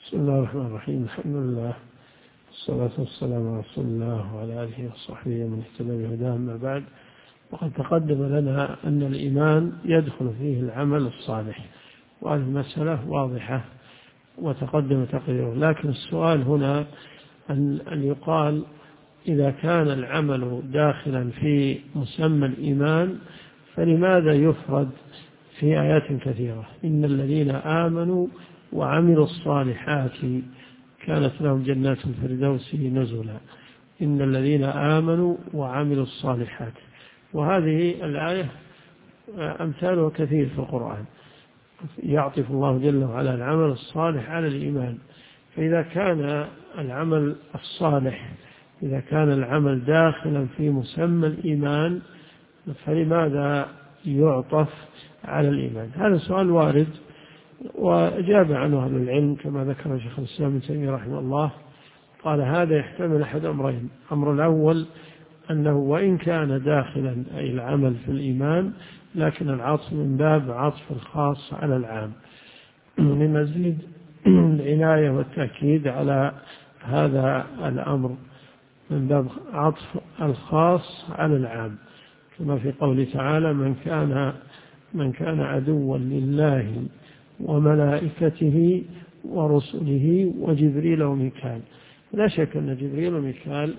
بسم الله الرحمن الرحيم. الحمد لله والصلاة والسلام على رسول الله وعلى آله وصحبه ومن اهتدى بهداه. أما بعد، وقد تقدم لنا أن الإيمان يدخل فيه العمل الصالح، وهذه المسألة واضحة وتقدم تقريره. لكن السؤال هنا أن يقال إذا كان العمل داخلا في مسمى الإيمان فلماذا يفرد في آيات كثيرة؟ إن الذين آمنوا وعملوا الصالحات كانت لهم جنات الفردوس نزلا. إن الذين آمنوا وعملوا الصالحات، وهذه الآية أمثالها كثير في القرآن، يعطف الله جل وعلا العمل الصالح على الإيمان. فإذا كان العمل الصالح، إذا كان العمل داخلا في مسمى الإيمان فلماذا يعطف على الإيمان؟ هذا سؤال وارد وأجاب عنه أهل العلم كما ذكر شيخ الإسلام ابن تيمية رحمه الله. قال هذا يحتمل أحد أمرين: الأمر الأول أنه وإن كان داخلا أي العمل في الإيمان، لكن العطف من باب عطف الخاص على العام لمزيد العناية والتأكيد على هذا الأمر، من باب عطف الخاص على العام، كما في قوله تعالى: من كان عدوا لله وملائكته ورسله وجبريل وميكال. لا شك أن جبريل وميكال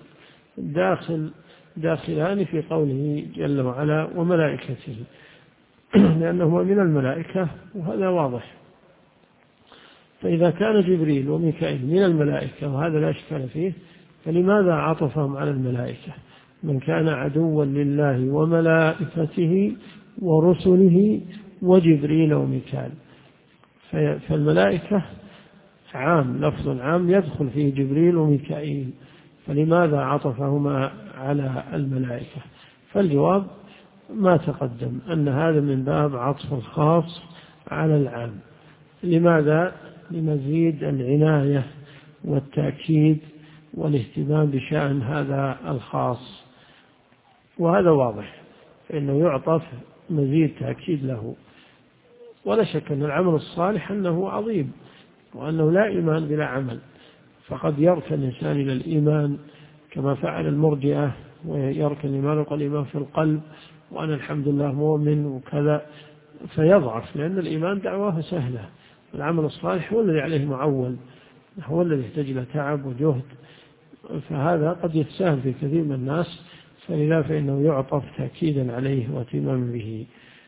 داخلان في قوله جل وعلا وملائكته، لأنهما من الملائكة، وهذا واضح. فإذا كان جبريل وميكائيل من الملائكة وهذا لا إشكال فيه، فلماذا عطفهم على الملائكة؟ من كان عدوا لله وملائكته ورسله وجبريل وميكال. فالملائكة عام، لفظ عام يدخل فيه جبريل وميكائيل، فلماذا عطفهما على الملائكة؟ فالجواب ما تقدم، أن هذا من باب عطف الخاص على العام. لماذا؟ لمزيد العناية والتأكيد والاهتمام بشأن هذا الخاص، وهذا واضح، فإنه يعطف مزيد تأكيد له. ولا شك أن العمل الصالح أنه عظيم، وأنه لا إيمان بلا عمل، فقد يركن الإنسان إلى الإيمان كما فعل المرجئة، ويركن الإيمان ويقول الإيمان في القلب وأنا الحمد لله مؤمن وكذا، فيضعف، لأن الإيمان دعواه سهلة. العمل الصالح هو الذي عليه معول، هو الذي يحتاج إلى تعب وجهد، فهذا قد يتساهل في كثير من الناس، فلذا فإنه يعطف تأكيدا عليه واهتماما به.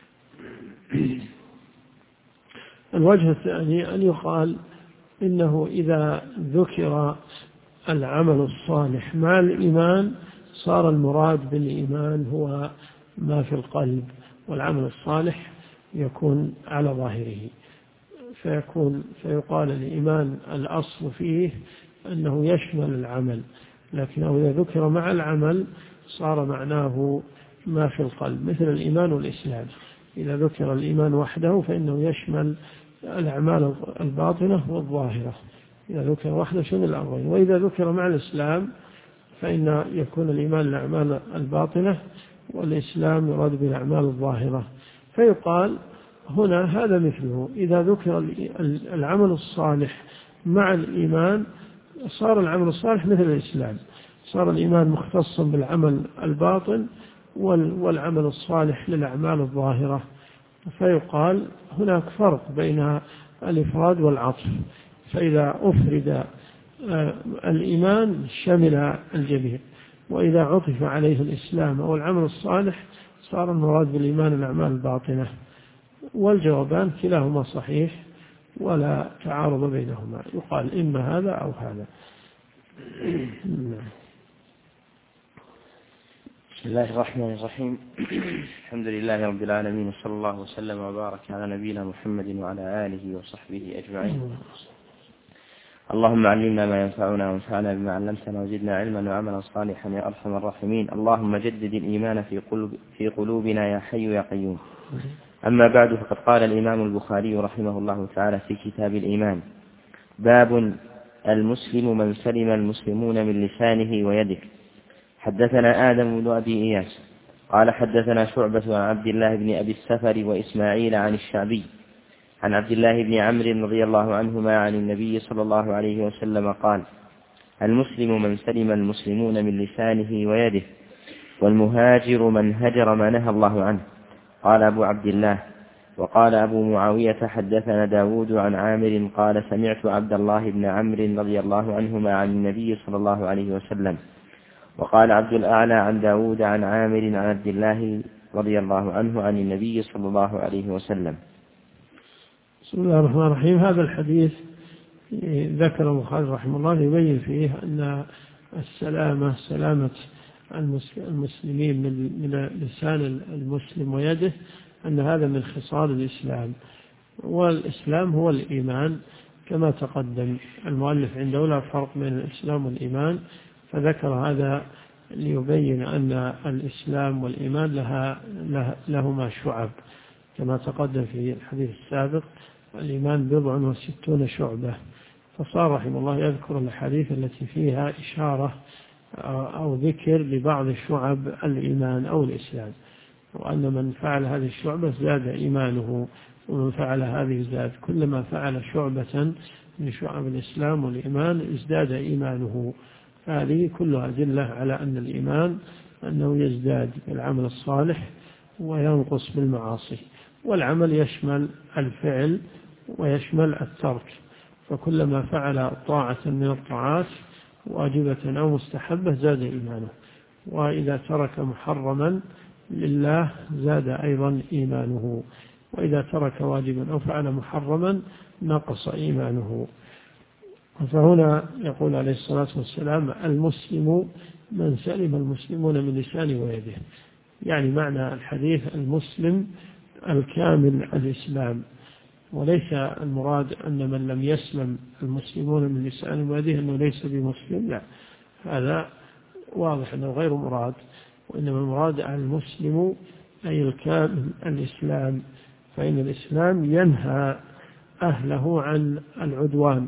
الوجه الثاني أن يقال إنه إذا ذكر العمل الصالح مع الإيمان صار المراد بالإيمان هو ما في القلب، والعمل الصالح يكون على ظاهره، فيقال الإيمان الأصل فيه أنه يشمل العمل، لكنه إذا ذكر مع العمل صار معناه ما في القلب، مثل الإيمان والإسلام. إذا ذكر الإيمان وحده فإنه يشمل الأعمال الباطنة والظاهرة، إذا ذكر وحده شمل الأمرين. وإذا ذكر مع الإسلام فإن يكون الإيمان الأعمال الباطنة، والإسلام يراد بالأعمال الظاهرة. فيقال هنا هذا مثله، إذا ذكر العمل الصالح مع الإيمان صار العمل الصالح مثل الإسلام، صار الإيمان مختصا بالعمل الباطن، والعمل الصالح للأعمال الظاهرة. فيقال هناك فرق بين الإفراد والعطف، فإذا أفرد الإيمان شمل الجميع، وإذا عطف عليه الإسلام أو العمل الصالح صار المراد بالإيمان الأعمال الباطنة. والجوابان كلاهما صحيح ولا تعارض بينهما، يقال إما هذا أو هذا. بسم الله الرحمن الرحيم. الحمد لله رب العالمين، وصلى الله وسلم وبارك على نبينا محمد وعلى آله وصحبه أجمعين. اللهم علمنا ما ينفعنا وانفعنا بما علمتنا وزدنا علما وعملا صالحا يا أرحم الراحمين. اللهم جدد الإيمان في قلوبنا يا حي يا قيوم. أما بعد، فقد قال الإمام البخاري رحمه الله تعالى في كتاب الإيمان: باب المسلم من سلم المسلمون من لسانه ويده. حدثنا آدم بن أبي إياس قال حدثنا شعبة عن عبد الله بن أبي السفر وإسماعيل عن الشعبي عن عبد الله بن عمرو رضي الله عنهما عن النبي صلى الله عليه وسلم قال: المسلم من سلم المسلمون من لسانه ويده، والمهاجر من هجر ما نهى الله عنه. قال أبو عبد الله. وقال أبو معاوية: حدثنا داود عن عامر قال: سمعت عبد الله بن عمرو رضي الله عنهما عن النبي صلى الله عليه وسلم. وقال عبد الأعلى عن داود عن عامر عن عبد الله رضي الله عنه عن النبي صلى الله عليه وسلم. بسم الله الرحمن الرحيم. هذا الحديث ذكر البخاري رحمه الله يبين فيه أن سلامة المسلمين من لسان المسلم ويده، أن هذا من خصال الإسلام، والإسلام هو الإيمان كما تقدم. المؤلف عنده لا فرق بين الإسلام والإيمان، فذكر هذا ليبين أن الإسلام والإيمان لهما شعب كما تقدم في الحديث السابق: الإيمان 60 شعبة. فصار رحمه الله يذكر الحديث التي فيها إشارة أو ذكر لبعض شعب الإيمان أو الإسلام، وأن من فعل هذه الشعبة زاد إيمانه، ومن فعل هذه زاد. كلما فعل شعبة من شعب الإسلام والإيمان ازداد إيمانه. هذه كلها أدلة على أن الإيمان أنه يزداد بالعمل الصالح وينقص بالمعاصي، والعمل يشمل الفعل ويشمل الترك، فكلما فعل طاعة من الطاعات واجبة أو مستحبة زاد إيمانه، وإذا ترك محرما لله زاد أيضا إيمانه، وإذا ترك واجبا أو فعل محرما نقص إيمانه. فهنا يقول عليه الصلاة والسلام: المسلم من سلم المسلمون من لسانه ويده. يعني معنى الحديث المسلم الكامل الإسلام، وليس المراد أن من لم يسلم المسلمون من لسانه ويده أنه ليس بمسلم، لا، هذا واضح أنه غير مراد، وإنما المراد المسلم أي الكامل الإسلام، فإن الإسلام ينهى أهله عن العدوان.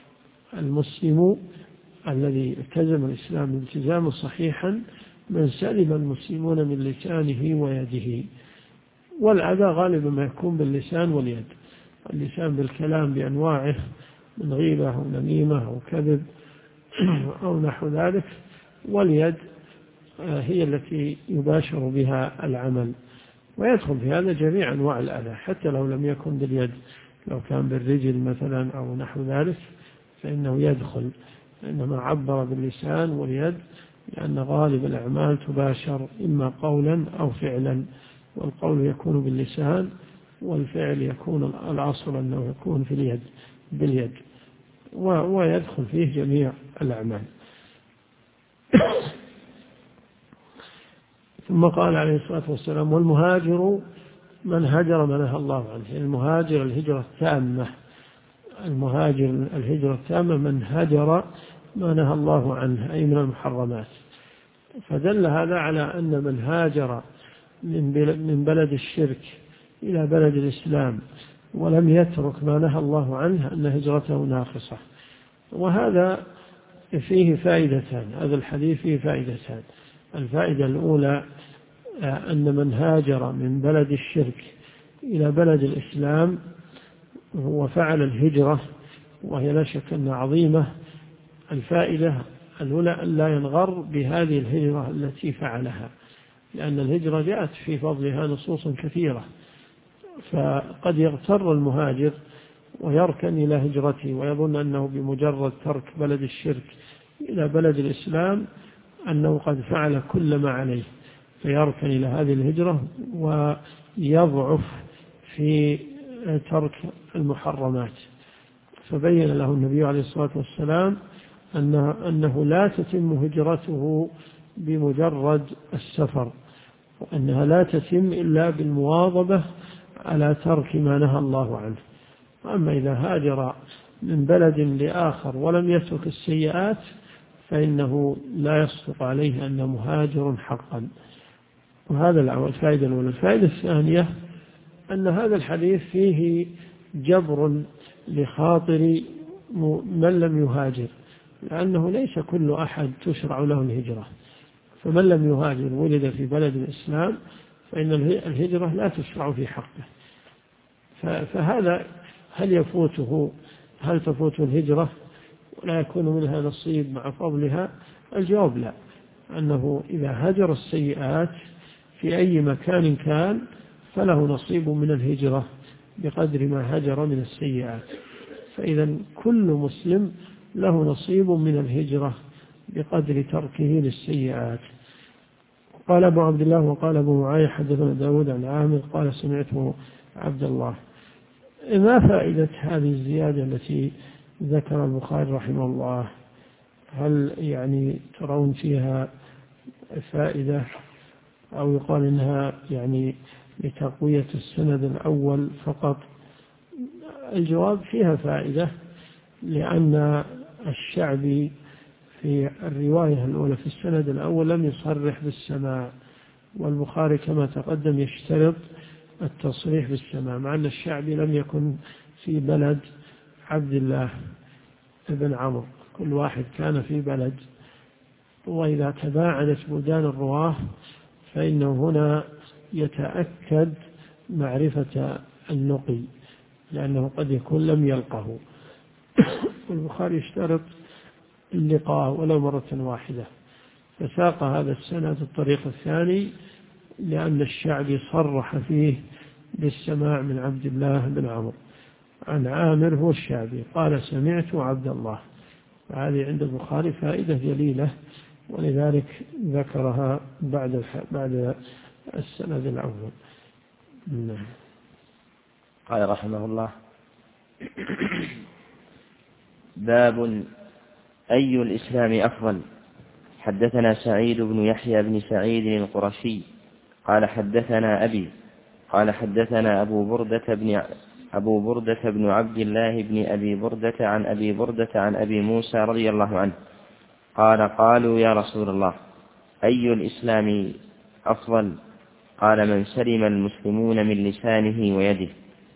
المسلم الذي التزم الإسلام التزاما صحيحا من سلم المسلمون من لسانه ويده. والأذى غالبا ما يكون باللسان واليد: اللسان بالكلام بأنواعه من غيبة أو نميمة أو كذب أو نحو ذلك، واليد هي التي يباشر بها العمل، ويدخل في هذا جميع أنواع الأذى حتى لو لم يكن باليد، لو كان بالرجل مثلا أو نحو ذلك فإنه يدخل، إنما عبر باللسان واليد لأن غالب الأعمال تباشر إما قولا أو فعلا، والقول يكون باللسان والفعل يكون الأصل أنه يكون في اليد باليد، ويدخل فيه جميع الأعمال. ثم قال عليه الصلاة والسلام: والمهاجر من هجر ما نهى الله عنه. المهاجر الهجرة التامة، المهاجر الهجرة التامة من هجر ما نهى الله عنه أي من المحرمات. فدل هذا على أن من هاجر من بلد الشرك إلى بلد الإسلام ولم يترك ما نهى الله عنه أن هجرته ناقصة. وهذا فيه فائدتان، هذا الحديث فيه فائدتان. الفائدة الأولى أن من هاجر من بلد الشرك إلى بلد الإسلام وفعل الهجرة، وهي لا شك أنها عظيمة. الفائدة الأولى أن لا ينغر بهذه الهجرة التي فعلها، لأن الهجرة جاءت في فضلها نصوص كثيرة، فقد يغتر المهاجر ويركن إلى هجرته ويظن أنه بمجرد ترك بلد الشرك إلى بلد الإسلام أنه قد فعل كل ما عليه، فيركن إلى هذه الهجرة ويضعف في ترك المحرمات. فبين له النبي عليه الصلاة والسلام أنه لا تتم هجرته بمجرد السفر، وأنها لا تتم إلا بالمواظبة على ترك ما نهى الله عنه. أما إذا هاجر من بلد لآخر ولم يترك السيئات فإنه لا يصدق عليه أنه مهاجر حقا. وهذا الفائدة الأولى. الفائدة الثانية أن هذا الحديث فيه جبر لخاطر من لم يهاجر، لأنه ليس كل أحد تشرع له الهجرة، فمن لم يهاجر ولد في بلد الإسلام فإن الهجرة لا تشرع في حقه. فهذا هل تفوته الهجرة ولا يكون منها نصيب مع فضلها؟ الجواب لا، أنه إذا هجر السيئات في أي مكان كان فله نصيب من الهجرة بقدر ما هجر من السيئات. فإذا كل مسلم له نصيب من الهجرة بقدر تركه للسيئات. قال أبو عبد الله وقال أبو معاية حدثنا داود عن عامر قال سمعته عبد الله. ما فائدة هذه الزيادة التي ذكر البخاري رحمه الله؟ هل يعني ترون فيها فائدة أو يقال إنها يعني لتقوية السند الأول فقط؟ الجواب فيها فائدة، لأن الشعبي في الرواية الأولى في السند الأول لم يصرح بالسماع، والبخاري كما تقدم يشترط التصريح بالسماع، مع أن الشعبي لم يكن في بلد عبد الله بن عمرو، كل واحد كان في بلد. وإذا تباعدت بلدان الرواة فإنه هنا يتأكد معرفة النقي، لأنه قد يكون لم يلقه. والبخاري يشترط اللقاء ولو مرة واحدة، فساق هذا السند الطريق الثاني لأن الشعبي صرح فيه بالسماع من عبد الله بن عمرو عن عامر هو الشعبي قال سمعت عبد الله. وهذه عند البخاري فائدة جليلة، ولذلك ذكرها بعد السند الأول. نعم. قال رحمه الله: باب أي الإسلام أفضل. حدثنا سعيد بن يحيى بن سعيد القرشي قال حدثنا أبي قال حدثنا أبو بردة بن عبد الله بن أبي بردة عن أبي بردة عن أبي موسى رضي الله عنه قال: قالوا يا رسول الله أي الإسلام أفضل؟ قال: من سلم المسلمون من لسانه ويده.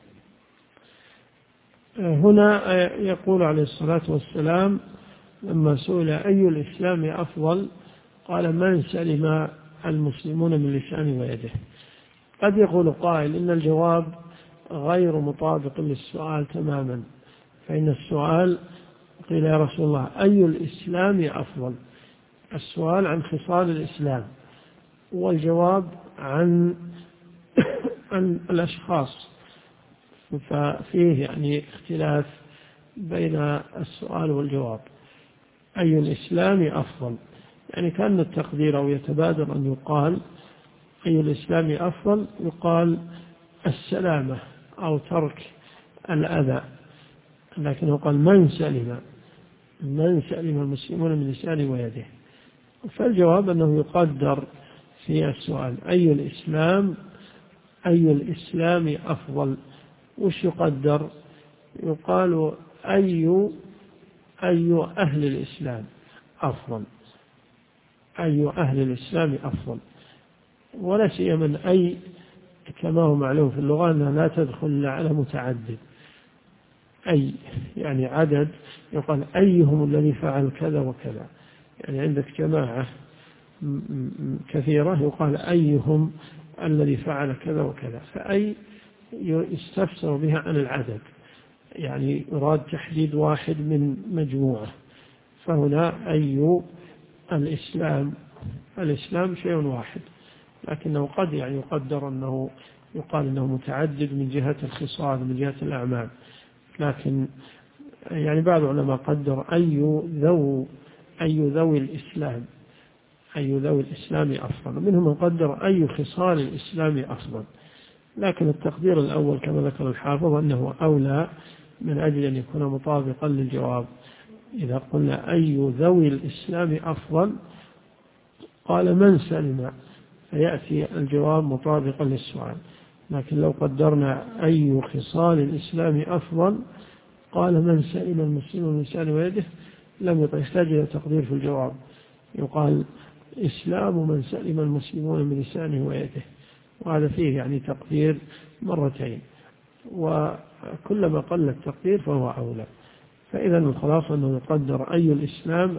هنا يقول عليه الصلاة والسلام لما سئل أي الإسلام أفضل قال: من سلم المسلمون من لسانه ويده. قد يقول قائل إن الجواب غير مطابق للسؤال تماما، فإن السؤال قيل يا رسول الله أي الإسلام أفضل، السؤال عن خصال الإسلام، والجواب عن الأشخاص، ففيه يعني اختلاف بين السؤال والجواب. أي الإسلام أفضل، يعني كان التقدير أو يتبادر أن يقال أي الإسلام أفضل، يقال السلامة أو ترك الأذى، لكنه قال من سلم المسلمون من لسانه ويده. فالجواب أنه يقدر في السؤال أي الإسلام أفضل، وش يقدر؟ يقال أي أهل الإسلام أفضل، أي أهل الإسلام أفضل، ولا سيما أي كما هو معلوم في اللغة أنها لا تدخل على متعدد، أي يعني عدد، يقال أيهم الذي فعل كذا وكذا، يعني عندك جماعة كثيرة يقال أيهم الذي فعل كذا وكذا، فأي يستفسر بها عن العدد، يعني يراد تحديد واحد من مجموعة. فهنا أي الإسلام شيء واحد، لكنه قد يعني يقدر أنه يقال أنه متعدد من جهة الخصال من جهة الأعمال، لكن يعني بعض العلماء قدر أي ذوي الإسلام أفضل، منهم من قدر أي خصال الإسلام أفضل، لكن التقدير الأول كما ذكر الحافظ أنه أولى من أجل أن يكون مطابقا للجواب. إذا قلنا أي ذوي الإسلام أفضل قال من سلم، فيأتي الجواب مطابقا للسؤال، لكن لو قدرنا أي خصال الإسلام أفضل قال من سلم المسلمون من لسانه ويده، لم يحتاج إلى تقدير في الجواب، يقال إسلام من سلم المسلمون من لسانه ويده، وهذا فيه يعني تقدير مرتين، وكلما قل التقدير فهو أولى. فإذا الخلاصة أنه يقدر أي الإسلام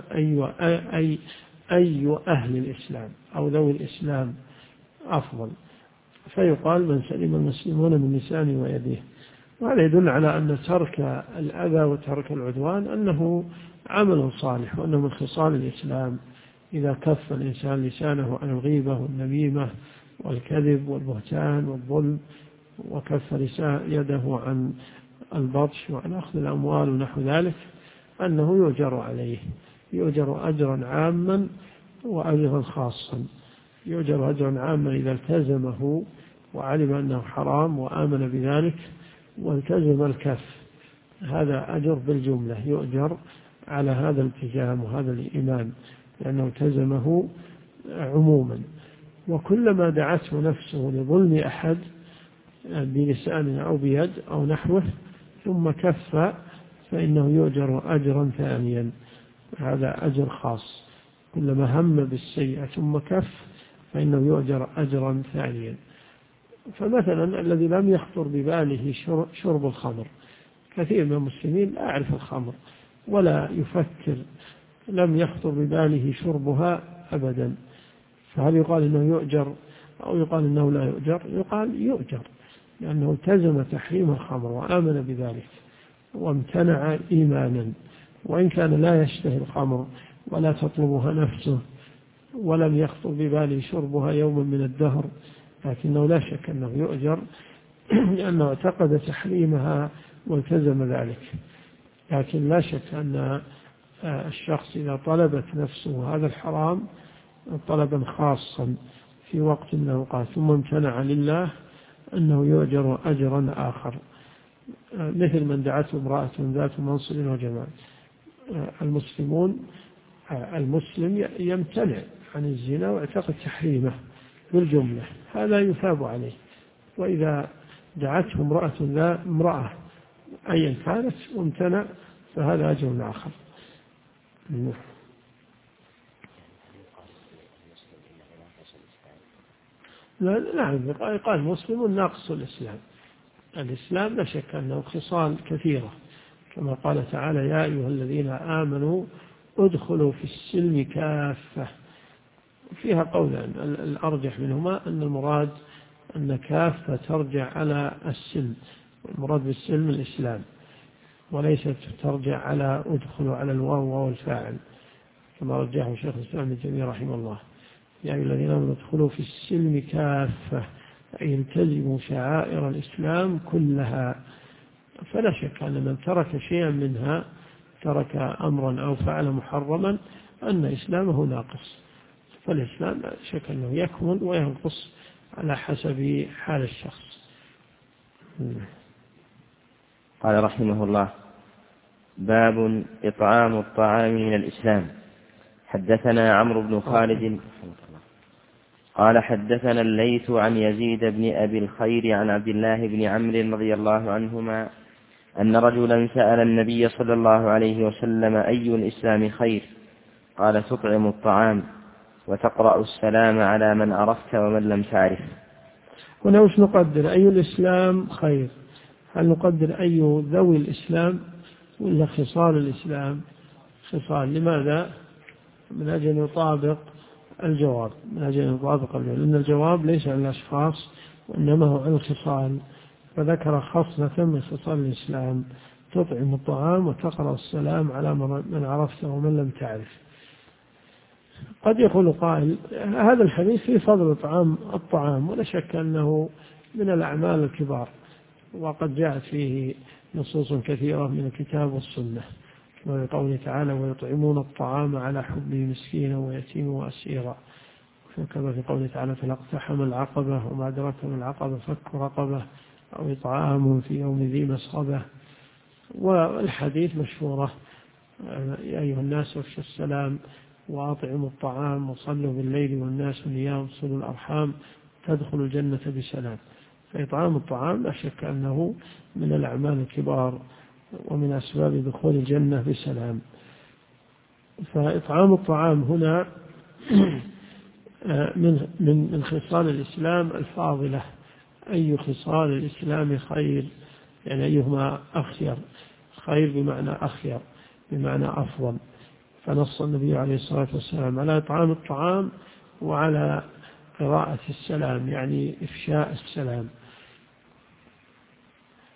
أي أهل الإسلام أو ذوي الإسلام أفضل، فيقال من سلم المسلمون من لسانه ويده. وهذا يدل على أن ترك الأذى وترك العدوان أنه عمل صالح، وأنه من خصال الإسلام. إذا كف الإنسان لسانه عن الغيبة والنميمة والكذب والبهتان والظلم، وكف يده عن البطش وعن أخذ الأموال ونحو ذلك، أنه يؤجر عليه، يؤجر أجرا عاما وأجرا خاصا. يؤجر أجرا عاما إذا التزمه وعلم أنه حرام وآمن بذلك والتزم الكف، هذا أجر بالجملة، يؤجر على هذا الالتزام وهذا الإيمان لأنه التزمه عموما. وكلما دعته نفسه لظلم أحد بلسان أو بيد أو نحوه ثم كف فإنه يؤجر أجرا ثانيا، هذا أجر خاص. كلما هم بالسيئة ثم كف فإنه يؤجر أجرا ثانيا. فمثلا الذي لم يخطر بباله شرب الخمر، كثير من المسلمين لا يعرف الخمر ولا يفكر، لم يخطر بباله شربها أبدا، فهل يقال إنه يؤجر أو يقال إنه لا يؤجر؟ يقال يؤجر، لأنه التزم تحريم الخمر وآمن بذلك وامتنع إيمانا، وإن كان لا يشتهي الخمر ولا تطلبها نفسه ولم يخطر بباله شربها يوما من الدهر، لكنه لا شك أنه يؤجر لأنه اعتقد تحريمها والتزم ذلك. لكن لا شك أن الشخص إذا طلبت نفسه هذا الحرام طلبا خاصا في وقت من الأوقات ثم امتنع لله أنه يؤجر أجرا آخر، مثل من دعته امرأة ذات منصب وجمال. المسلم يمتنع عن الزنا واعتقد تحريمه بالجملة، هذا يثاب عليه. وإذا دعته امرأة أيا كانت وامتنع فهذا أجر آخر. نعم، قال مسلم ناقص الإسلام. الإسلام لا شك أنه خصال كثيرة، كما قال تعالى: يا أيها الذين آمنوا ادخلوا في السلم كافة. فيها قولان، الأرجح منهما أن المراد أن كافة ترجع على السلم، والمراد بالسلم الإسلام، وليست ترجع على ادخلوا على الواو والفاعل كما رجحه شيخ الإسلام ابن تيمية رحمه الله. يا أيها الذين آمنوا ادخلوا في السلم كافة، أي التزموا شعائر الإسلام كلها. فلا شك أن من ترك شيئا منها، ترك أمرا أو فعل محرما، أن إسلامه ناقص. فالإسلام لا شك أنه يكمل وينقص على حسب حال الشخص. قال رحمه الله: باب إطعام الطعام من الإسلام. حدثنا عمرو بن خالد قال حدثنا الليث عن يزيد بن أبي الخير عن عبد الله بن عمرو رضي الله عنهما أن رجلا سأل النبي صلى الله عليه وسلم: أي الإسلام خير؟ قال: تطعم الطعام وتقرأ السلام على من عرفت ومن لم تعرف. هنا وش نقدر؟ أي الإسلام خير؟ هل نقدر أي ذوي الإسلام ولا خصال الإسلام؟ خصال. لماذا؟ من أجل يطابق الجواب، لأن الجواب ليس عن الأشخاص وإنما هو عن الخصال، فذكر خصلة من خصال الإسلام: تطعم الطعام وتقرأ السلام على من عرفت ومن لم تعرف. قد يقول قائل: هذا الحديث في فضل إطعام الطعام، ولا شك أنه من الأعمال الكبار، وقد جاءت فيه نصوص كثيرة من الكتاب والسنة، كما قوله تعالى: ويطعمون الطعام على حبه مسكينا ويتيما وأسيرا، كما في قوله تعالى: فلاقتحم العقبة وما أدراك ما العقبة فك رقبة أو إطعام في يوم ذي مسغبة. والحديث مشهورة: يا أيها الناس افشوا السلام وأطعموا الطعام وصلوا بالليل والناس نيام صلوا الأرحام تدخلوا الجنة بسلام. فإطعام الطعام لا شك أنه من الأعمال الكبار ومن أسباب دخول الجنة بسلام. فإطعام الطعام هنا من خصال الإسلام الفاضلة. أي خصال الإسلام خير؟ يعني أيهما أخير؟ خير بمعنى أخير، بمعنى أفضل. فنص النبي عليه الصلاة والسلام على إطعام الطعام وعلى قراءة السلام، يعني إفشاء السلام.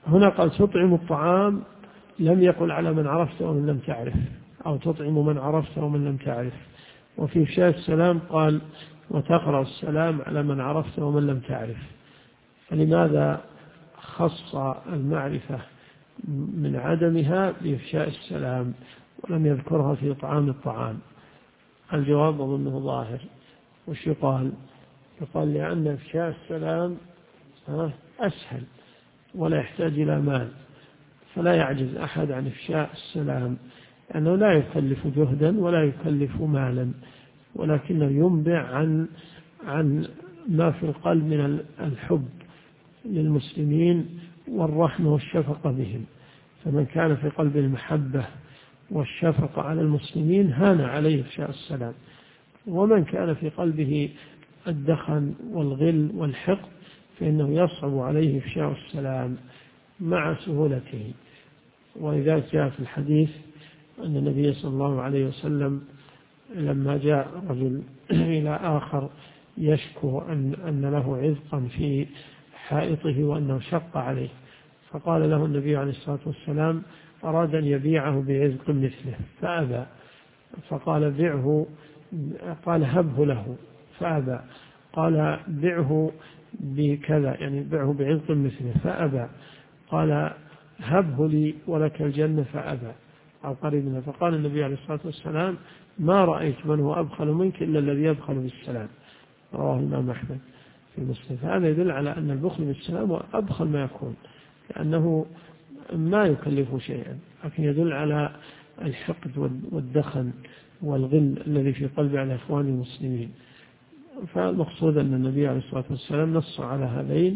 هنا قال تطعم الطعام، لم يقل على من عرفت ومن لم تعرف، أو تطعم من عرفت ومن لم تعرف. وفي إفشاء السلام قال وتقرأ السلام على من عرفت ومن لم تعرف. فلماذا خص المعرفة من عدمها بإفشاء السلام ولم يذكرها في إطعام الطعام؟ الجواب أظنه ظاهر. وش يقال؟ يقال لأن إفشاء السلام أسهل ولا يحتاج إلى مال، فلا يعجز أحد عن إفشاء السلام، لأنه لا يكلف جهدا ولا يكلف مالا، ولكنه ينبع عن ما في القلب من الحب للمسلمين والرحمة والشفقة بهم. فمن كان في قلبه المحبة والشفقة على المسلمين هان عليه إفشاء السلام، ومن كان في قلبه الدخن والغل والحقد فإنه يصعب عليه إفشاء السلام مع سهولته. ولذلك جاء في الحديث أن النبي صلى الله عليه وسلم لما جاء رجل إلى آخر يشكو أن له عذقا في حائطه وأنه شق عليه، فقال له النبي عليه الصلاة والسلام أراد أن يبيعه بعذق مثله فأبى، فقال بعه، قال هبه له فأبى، قال بعه بكذا يعني بعه بعذق مثله فأبى، قال هبه لي ولك الجنة فأبى أو قريب منه. فقال النبي عليه الصلاة والسلام ما رأيت من هو أبخل منك إلا الذي يبخل بالسلام، رواه الإمام أحمد في مسلم. فهذا يدل على أن البخل بالسلام هو أبخل ما يكون، لأنه ما يكلف شيئا، لكن يدل على الحقد والدخن والغل الذي في قلب على إخوان المسلمين. فالمقصود أن النبي عليه الصلاة والسلام نص على هذين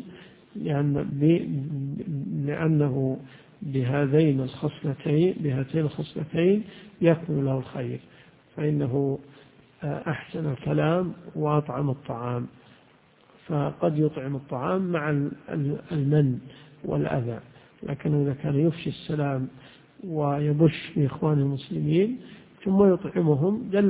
لأنه بهاتين الخصلتين يكمل له الخير، فإنه أحسن الكلام وأطعم الطعام. فقد يطعم الطعام مع المن والأذى، لكنه إذا كان يفشي السلام ويبش بإخوان المسلمين ثم يطعمهم دل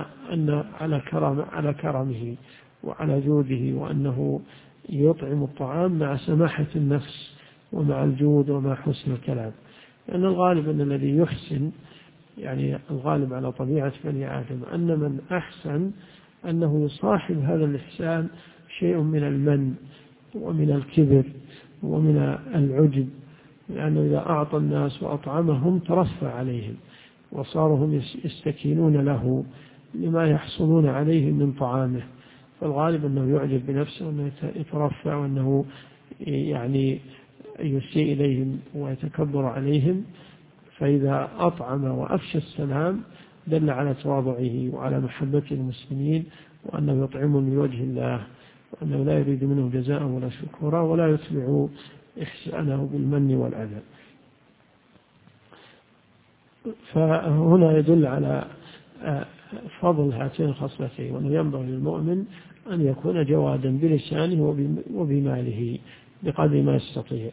على كرمه وعلى جوده، وأنه يطعم الطعام مع سماحة النفس ومع الجود ومع حسن الكلام. لأن الغالب أن الذي يحسن، يعني الغالب على طبيعة بني آدم أن من أحسن أنه يصاحب هذا الإحسان شيء من المن ومن الكبر ومن العجب، لأنه إذا أعطى الناس وأطعمهم ترفع عليهم وصاروا هم يستكينون له لما يحصلون عليه من طعامه. فالغالب أنه يعجب بنفسه وأنه يترفع وأنه يعني يسيء إليهم ويتكبر عليهم. فإذا أطعم وأفشى السلام دل على تواضعه وعلى محبة المسلمين، وأنه يطعمهم لوجه الله، وأنه لا يريد منه جزاء ولا شكورا ولا يتبع إحسانه بالمن والأذى. فهنا يدل على فضل هاتين الخصلتين، وأنه ينبغي للمؤمن أن يكون جوادا بلسانه وبماله بقدر ما يستطيع.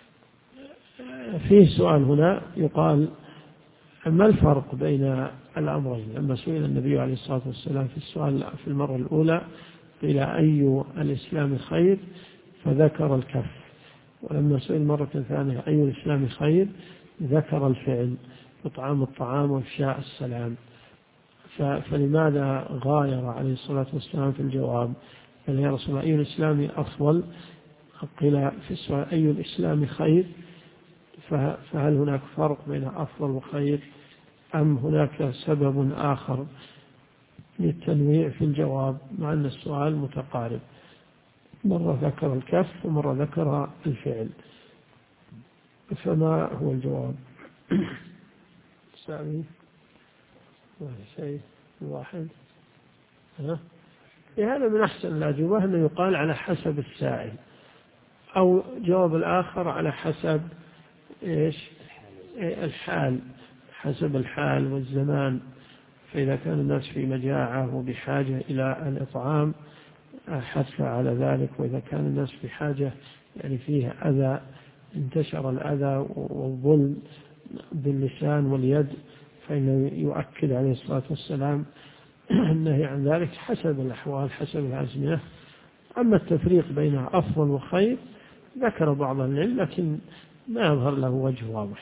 فيه سؤال هنا يقال ما الفرق بين الأمرين؟ لما سئل النبي عليه الصلاة والسلام في السؤال في المرة الأولى قيل أي الإسلام خير فذكر الكف، ولما سئل مرة ثانية أي الإسلام خير ذكر الفعل إطعام الطعام وإفشاء السلام. فلماذا غاير عليه الصلاة والسلام في الجواب؟ قال يا رسول الله أي الإسلام أفضل؟ قيل في السؤال أي الإسلام خير، فهل هناك فرق بين أفضل وخير أم هناك سبب آخر للتنويع في الجواب مع أن السؤال متقارب؟ مرة ذكر الكف ومرة ذكر الفعل، فما هو الجواب؟ سامي شيء واحد هذا من أحسن الأجوبة أنه يقال على حسب السائل، أو جواب الآخر على حسب إيش الحال، حسب الحال والزمان. فإذا كان الناس في مجاعة وبحاجة إلى الإطعام حث على ذلك، وإذا كان الناس في حاجة يعني فيه أذى انتشر الأذى والظلم باللسان واليد فإنه يؤكد عليه الصلاة والسلام النهي عن ذلك حسب الأحوال حسب الأزمنة. أما التفريق بين أفضل وخير ذكر بعض العلم، لكن ما يظهر له وجه واضح.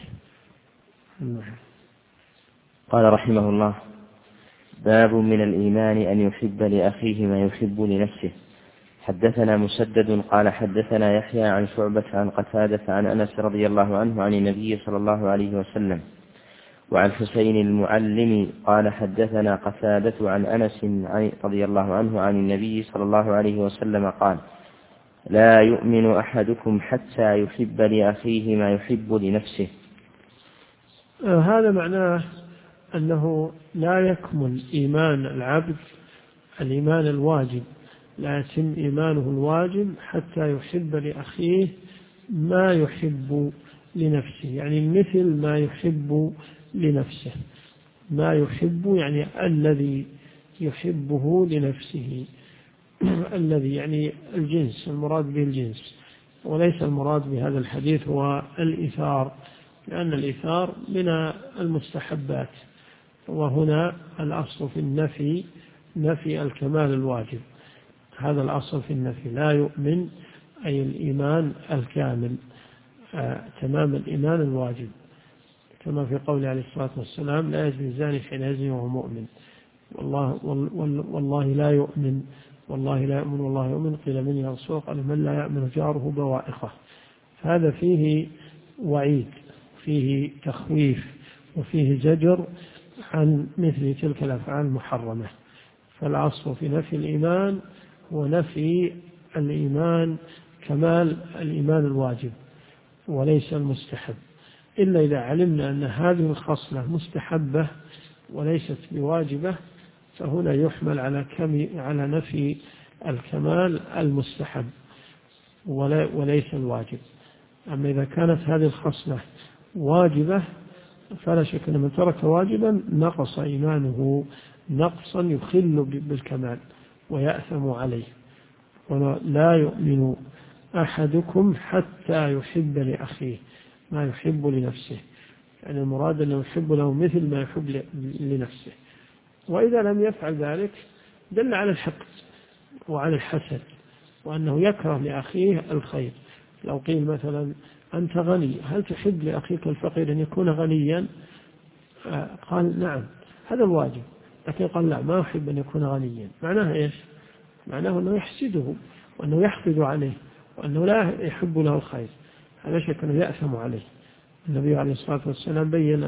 قال رحمه الله: باب من الإيمان أن يحب لأخيه ما يحب لنفسه. حدثنا مسدد قال حدثنا يحيى عن شعبة عن قتادة عن أنس رضي الله عنه عن النبي صلى الله عليه وسلم. وعن حسين المعلم قال حدثنا قتادة عن أنس رضي الله عنه عن النبي صلى الله عليه وسلم قال: لا يؤمن أحدكم حتى يحب لأخيه ما يحب لنفسه. هذا معناه أنه لا يكمل إيمان العبد الإيمان الواجب، لا يتم إيمانه الواجب حتى يحب لأخيه ما يحب لنفسه، يعني مثل ما يحب لنفسه. ما يحب يعني الذي يحبه لنفسه، الذي يعني الجنس، المراد به الجنس، وليس المراد بهذا الحديث هو الإيثار، لأن الإيثار من المستحبات، وهنا الأصل في النفي نفي الكمال الواجب. هذا الأصل في النفي. لا يؤمن أي الإيمان الكامل، تمام الإيمان الواجب، كما في قوله عليه الصلاة والسلام: لا يزني الزاني حين يزني وهو مؤمن. والله لا يؤمن، والله لا يؤمن، والله يؤمن. قيل من يا رسول؟ قال: من لا يأمن جاره بوائقه. هذا فيه وعيد، فيه تخويف، وفيه زجر عن مثل تلك الأفعال المحرمة. فالأصل في نفي الإيمان هو نفي الإيمان كمال الإيمان الواجب وليس المستحب، إلا إذا علمنا أن هذه الخصلة مستحبة وليست بواجبة، فهنا يحمل على نفي الكمال المستحب وليس الواجب. أما إذا كانت هذه الخصلة واجبة فلا شك أن من ترك واجبا نقص إيمانه نقصا يخل بالكمال ويأثم عليه. ولا يؤمن أحدكم حتى يحب لأخيه ما يحب لنفسه، يعني المراد أنه يحب له مثل ما يحب لنفسه. وإذا لم يفعل ذلك دل على الحقد وعلى الحسد، وأنه يكره لأخيه الخير. لو قيل مثلا: أنت غني، هل تحب لأخيك الفقير أن يكون غنيا؟ قال: نعم، هذا الواجب. لكن قال: لا، ما أحب أن يكون غنيا. معناه إيش؟ معناه أنه يحسده، وأنه يحقد عليه، وأنه لا يحب له الخير. هذا شك أنه يأثم عليه. النبي عليه الصلاة والسلام بين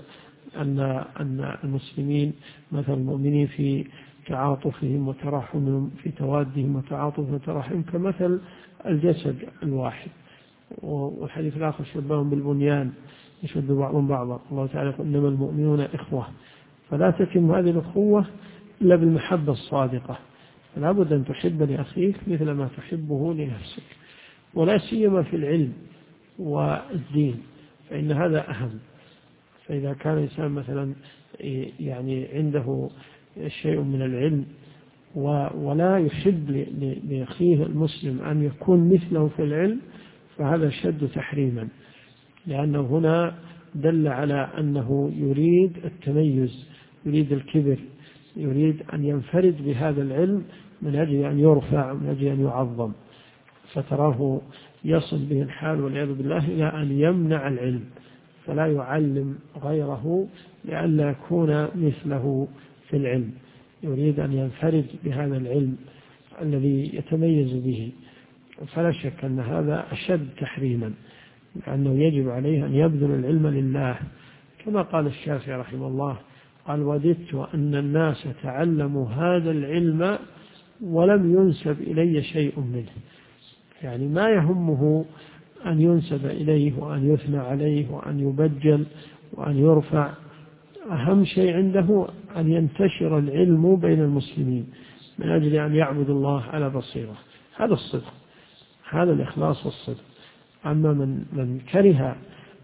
أن المسلمين مثل المؤمنين في تعاطفهم وتراحمهم، في توادهم وتعاطفهم وتراحمهم كمثل الجسد الواحد. والحديث الآخر: شبههم بالبنيان يشد بعضهم بعضا. الله تعالى يقول: إنما المؤمنون إخوة. فلا تتم هذه الأخوة إلا بالمحبة الصادقة. فلا بد أن تحب لأخيك مثل ما تحبه لنفسك، ولا سيما في العلم والدين، فإن هذا أهم. فإذا كان الإنسان مثلا يعني عنده شيء من العلم ولا يحب لأخيه المسلم أن يكون مثله في العلم، فهذا شد تحريما، لأنه هنا دل على أنه يريد التميز، يريد الكبر، يريد أن ينفرد بهذا العلم من أجل أن يرفع، من أجل أن يعظم. فتراه يصل به الحال والعياذ بالله إلى أن يمنع العلم، فلا يعلم غيره لئلا يكون مثله في العلم. يريد أن ينفرد بهذا العلم الذي يتميز به. فلا شك أن هذا أشد تحريما، لأنه يجب عليه أن يبذل العلم لله، كما قال الشافعي رحمه الله: قال: وددت أن الناس تعلموا هذا العلم ولم ينسب إلي شيء منه. يعني ما يهمه أن ينسب إليه وأن يثنى عليه وأن يبجل وأن يرفع. أهم شيء عنده أن ينتشر العلم بين المسلمين من أجل أن يعبد الله على بصيرة. هذا الصدق، هذا الإخلاص والصدق. أما من كره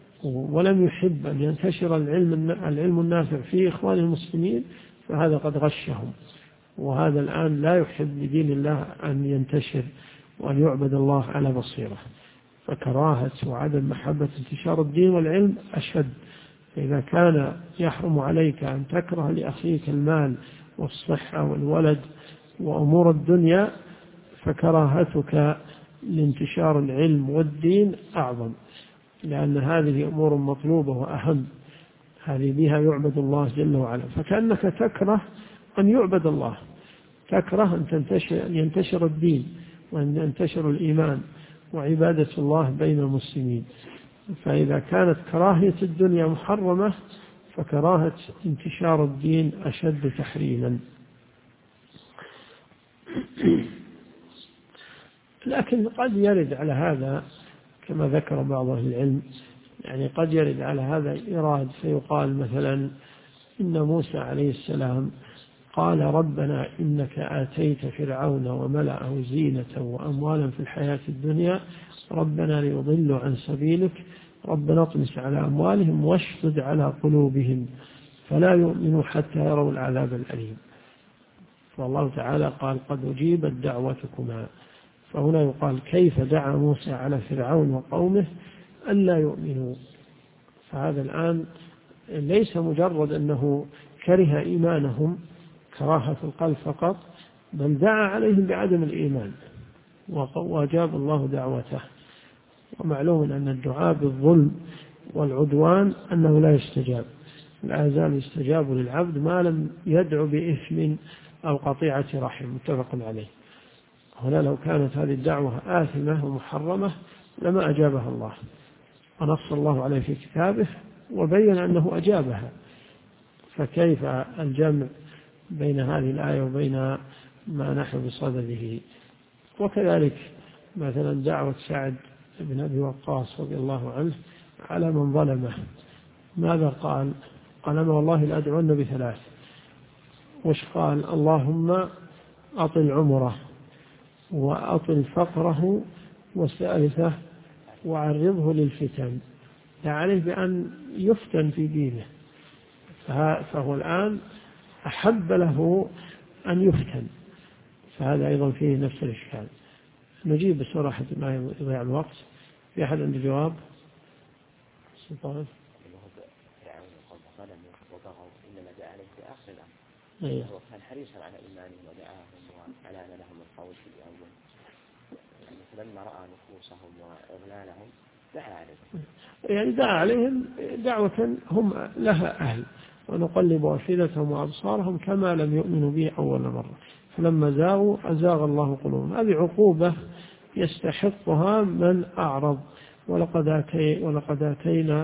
ولم يحب أن ينتشر العلم النافع في إخوان المسلمين، فهذا قد غشهم، وهذا الآن لا يحب لدين الله أن ينتشر وأن يعبد الله على بصيرة. فكراهة وعدم محبة انتشار الدين والعلم أشد. فإذا كان يحرم عليك أن تكره لأخيك المال والصحة والولد وأمور الدنيا، فكراهتك لانتشار العلم والدين أعظم. لأن هذه أمور مطلوبة وأهم، هذه بها يعبد الله جل وعلا، فكأنك تكره أن يعبد الله، تكره أن ينتشر الدين وأن ينتشر الإيمان وعبادة الله بين المسلمين. فإذا كانت كراهية الدنيا محرمة فكراهة انتشار الدين أشد تحريما. لكن قد يرد على هذا كما ذكر بعض أهل العلم، يعني قد يرد على هذا إيراد فيقال مثلا إن موسى عليه السلام قال ربنا إنك آتيت فرعون وملأه زينة وأموالا في الحياة الدنيا ربنا ليضلوا عن سبيلك ربنا اطمس على أموالهم واشدد على قلوبهم فلا يؤمنوا حتى يروا العذاب الأليم. والله تعالى قال قد أجيبت دعوتكما، فهنا يقال كيف دعا موسى على فرعون وقومه ألا يؤمنوا. فهذا الآن ليس مجرد أنه كره إيمانهم كراهة القلب فقط، بل دعا عليهم بعدم الإيمان وأجاب الله دعوته. ومعلوم أن الدعاء بالظلم والعدوان أنه لا يستجاب، لا يزال يستجاب للعبد ما لم يدعو بإثم أو قطيعة رحم، متفق عليه. هنا لو كانت هذه الدعوة آثمة ومحرمة لما أجابها الله، ونص الله عليه في كتابه وبين أنه أجابها، فكيف الجمع بين هذه الآية وبين ما نحن بصدده؟ وكذلك مثلا دعوة سعد بن أبي وقاص رضي الله عنه على من ظلمه، ماذا قال؟ قال أنا والله لأدعون بثلاث. وش قال؟ اللهم أطل عمره وأطل فقره والثالثة وعرضه للفتن، عليه بأن يفتن في دينه، فهو الآن أحب له أن يفتن، فهذا أيضا فيه نفس الإشكال. نجيب بسرعة ما يضيع الوقت. في أحد عنده جواب؟ سلطان هو كان حريصا على إيمانهم ودعاهم وأعلان لهم القول في الأول، فلما رأى نفوسهم وإضلالهم دعا عليهم، يعني دعا عليهم دعوة هم لها أهل، ونقلب أفئدتهم وأبصارهم كما لم يؤمنوا به أول مرة، فلما زاغوا أزاغ الله قلوبهم. هذه عقوبة يستحقها من أعرض. ولقد آتينا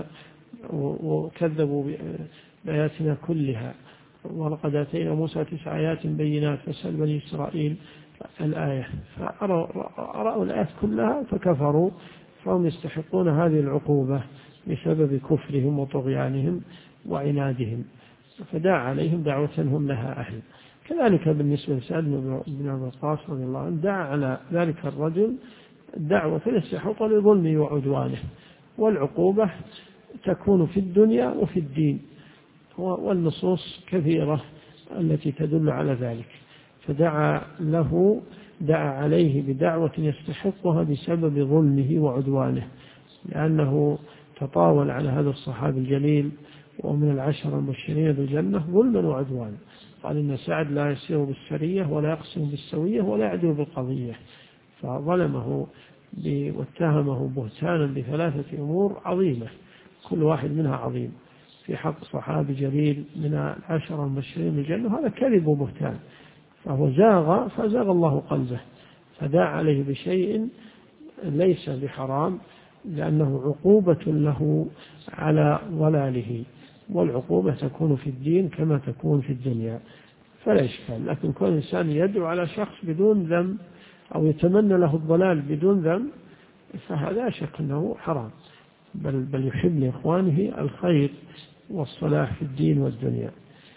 وكذبوا بآياتنا كلها، ولقد آتينا موسى 9 آيات بينات فاسأل بني إسرائيل الآية، فرأوا الآيات كلها فكفروا، فهم يستحقون هذه العقوبة بسبب كفرهم وطغيانهم وعنادهم، فدعا عليهم دعوة هم لها أهل. كذلك بالنسبة لسعد بن أبي وقاص رضي الله عنه دعا على ذلك الرجل دعوة يستحق لظلمه وعدوانه، والعقوبة تكون في الدنيا وفي الدين، والنصوص كثيرة التي تدل على ذلك. فدعا له، دعا عليه بدعوة يستحقها بسبب ظلمه وعدوانه، لأنه تطاول على هذا الصحابي الجليل ومن العشر المبشرين بالجنة ظلما وعدوانا. قال إن سعد لا يسير بالسرية ولا يقسم بالسوية ولا يعدل بالقضية، فظلمه واتهمه بهتانا بثلاثة أمور عظيمة كل واحد منها عظيم في حق صحابي جليل من العشر المبشرين بالجنة، هذا كذب وبهتان، فهو زاغ فزاغ الله قلبه، فدعا عليه بشيء ليس بحرام، لأنه عقوبة له على ضلاله، والعقوبة تكون في الدين كما تكون في الدنيا فلا إشكال. لكن كل إنسان يدعو على شخص بدون ذنب أو يتمنى له الضلال بدون ذنب فهذا شك أنه حرام، بل يحب لإخوانه الخير والصلاح في الدين والدنيا.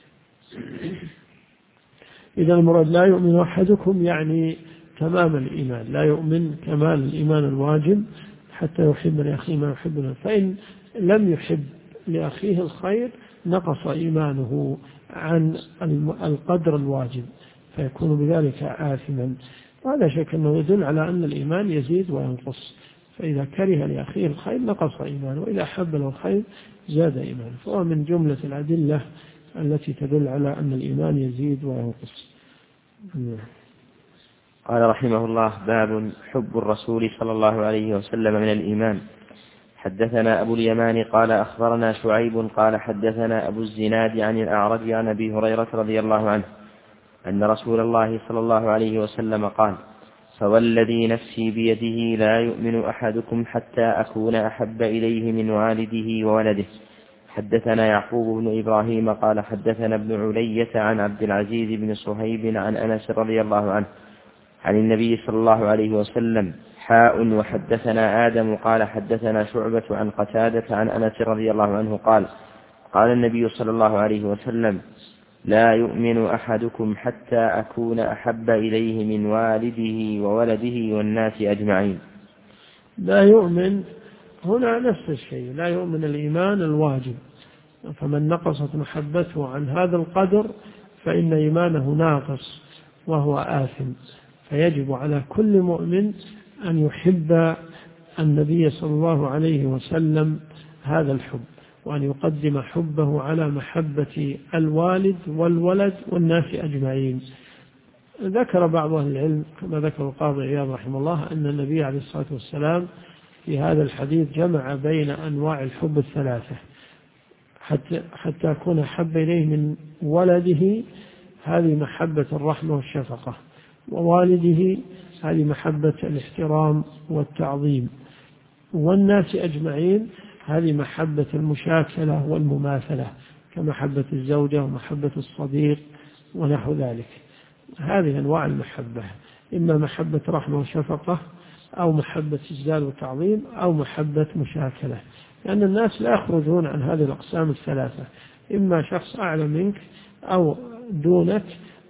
إذا المراد لا يؤمن أحدكم يعني تمام الإيمان، لا يؤمن كمال الإيمان الواجب حتى يحب لأخيه ما يحب له، فإن لم يحب لأخيه الخير نقص إيمانه عن القدر الواجب فيكون بذلك آثما. وهذا شك أنه يدل على أن الإيمان يزيد وينقص، فإذا كره لأخيه الخير نقص إيمانه، وإذا حب له الخير زاد إيمانه، فهو من جملة الأدلة التي تدل على أن الإيمان يزيد وينقص. قال رحمه الله: باب حب الرسول صلى الله عليه وسلم من الإيمان. حدثنا أبو اليمان قال أخبرنا شعيب قال حدثنا أبو الزناد عن الأعرج عن أبي هريرة رضي الله عنه أن رسول الله صلى الله عليه وسلم قال: فوالذي نفسي بيده لا يؤمن أحدكم حتى أكون أحب إليه من والده وولده. حدثنا يعقوب بن إبراهيم قال حدثنا ابن علية عن عبد العزيز بن صهيب عن أنس رضي الله عنه عن النبي صلى الله عليه وسلم وحدثنا آدم قال حدثنا شعبة عن قتادة عن أنس رضي الله عنه قال: قال النبي صلى الله عليه وسلم: لا يؤمن أحدكم حتى أكون أحب إليه من والده وولده والناس أجمعين. لا يؤمن هنا نفس الشيء، لا يؤمن الإيمان الواجب، فمن نقصت محبته عن هذا القدر فإن إيمانه ناقص وهو آثم. فيجب على كل مؤمن أن يحب النبي صلى الله عليه وسلم هذا الحب، وأن يقدم حبه على محبة الوالد والولد والناس أجمعين. ذكر بعض أهل العلم كما ذكر القاضي عياض رحمه الله أن النبي عليه الصلاة والسلام في هذا الحديث جمع بين أنواع الحب الثلاثة، حتى أكون أحب إليه من ولده، هذه محبة الرحمة والشفقة، ووالده هذه محبة الاحترام والتعظيم، والناس أجمعين هذه محبة المشاكلة والمماثلة كمحبة الزوجة ومحبة الصديق ونحو ذلك. هذه أنواع المحبة، إما محبة رحمة وشفقة أو محبة إجلال وتعظيم أو محبة مشاكلة، لأن الناس لا يخرجون عن هذه الأقسام الثلاثة، إما شخص أعلى منك أو دونك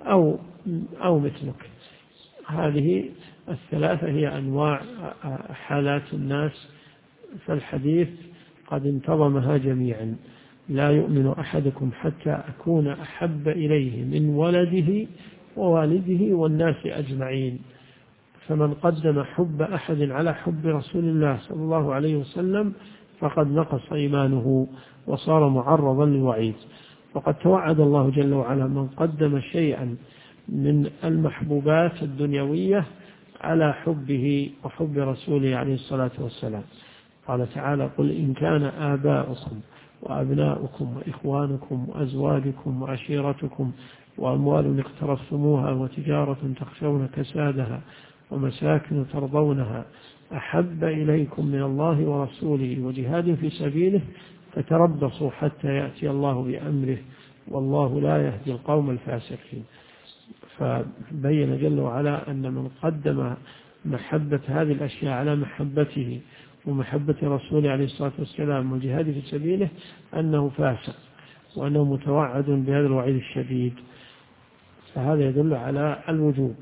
أو مثلك. هذه الثلاثة هي أنواع حالات الناس، فالحديث قد انتظمها جميعا: لا يؤمن أحدكم حتى أكون أحب إليه من ولده ووالده والناس أجمعين. فمن قدم حب أحد على حب رسول الله صلى الله عليه وسلم فقد نقص إيمانه وصار معرضا للوعيد. وقد توعد الله جل وعلا من قدم شيئا من المحبوبات الدنيوية على حبه وحب رسوله عليه الصلاة والسلام. قال تعالى: قل إن كان آباؤكم وأبناؤكم وإخوانكم وأزواجكم وعشيرتكم وأموال اقترفتموها وتجارة تخشون كسادها ومساكن ترضونها أحب إليكم من الله ورسوله وجهاد في سبيله فتربصوا حتى يأتي الله بأمره والله لا يهدي القوم الفاسقين. فبين جل وعلا أن من قدم محبة هذه الأشياء على محبته ومحبة رسوله عليه الصلاة والسلام والجهاد في سبيله أنه فاسق، وأنه متوعد بهذا الوعيد الشديد. فهذا يدل على الوجوب.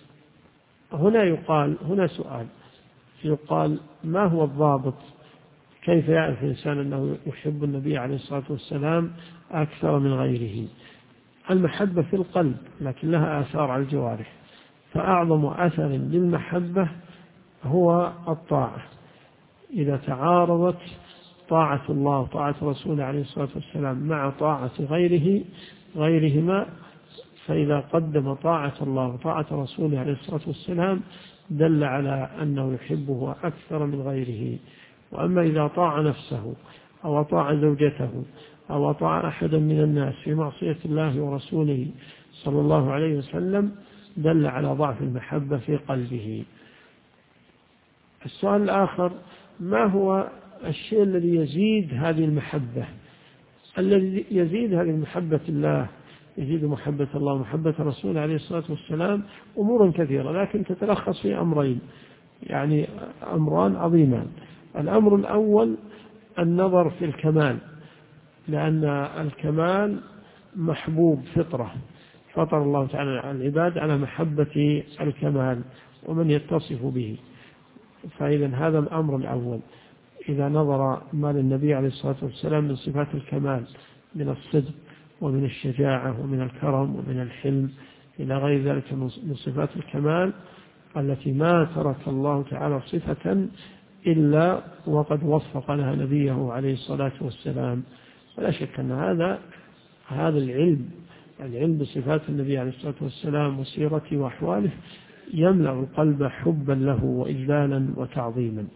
هنا سؤال يقال: ما هو الضابط؟ كيف يعرف الإنسان أنه يحب النبي عليه الصلاة والسلام أكثر من غيره؟ المحبة في القلب لكن لها آثار على الجوارح، فأعظم أثر للمحبة هو الطاعة. إذا تعارضت طاعة الله وطاعة رسوله عليه الصلاة والسلام مع طاعة غيرهما، فإذا قدم طاعة الله وطاعة رسوله عليه الصلاة والسلام دل على أنه يحبه أكثر من غيره. وأما إذا طاع نفسه أو أطاع زوجته أو أطاع أحدا من الناس في معصية الله ورسوله صلى الله عليه وسلم دل على ضعف المحبة في قلبه. السؤال الآخر: ما هو الشيء الذي يزيد هذه المحبة؟ الذي يزيد هذه المحبة الله، يزيد محبة الله ومحبة رسوله عليه الصلاة والسلام أمور كثيرة، لكن تتلخص في أمرين، يعني أمران عظيمان. الأمر الأول النظر في الكمال، لأن الكمال محبوب فطرة، فطر الله تعالى العباد على محبة الكمال ومن يتصف به. فإذا هذا الأمر الأول. إذا نظر ما للنبي عليه الصلاة والسلام من صفات الكمال من الصدق ومن الشجاعة ومن الكرم ومن الحلم إلى غير ذلك من صفات الكمال التي ما ترك الله تعالى صفة إلا وقد وفق لها نبيه عليه الصلاة والسلام. ولا شك أن هذا العلم بصفات النبي عليه الصلاة والسلام وسيرته وأحواله يملأ القلب حبا له وإجلالا وتعظيما.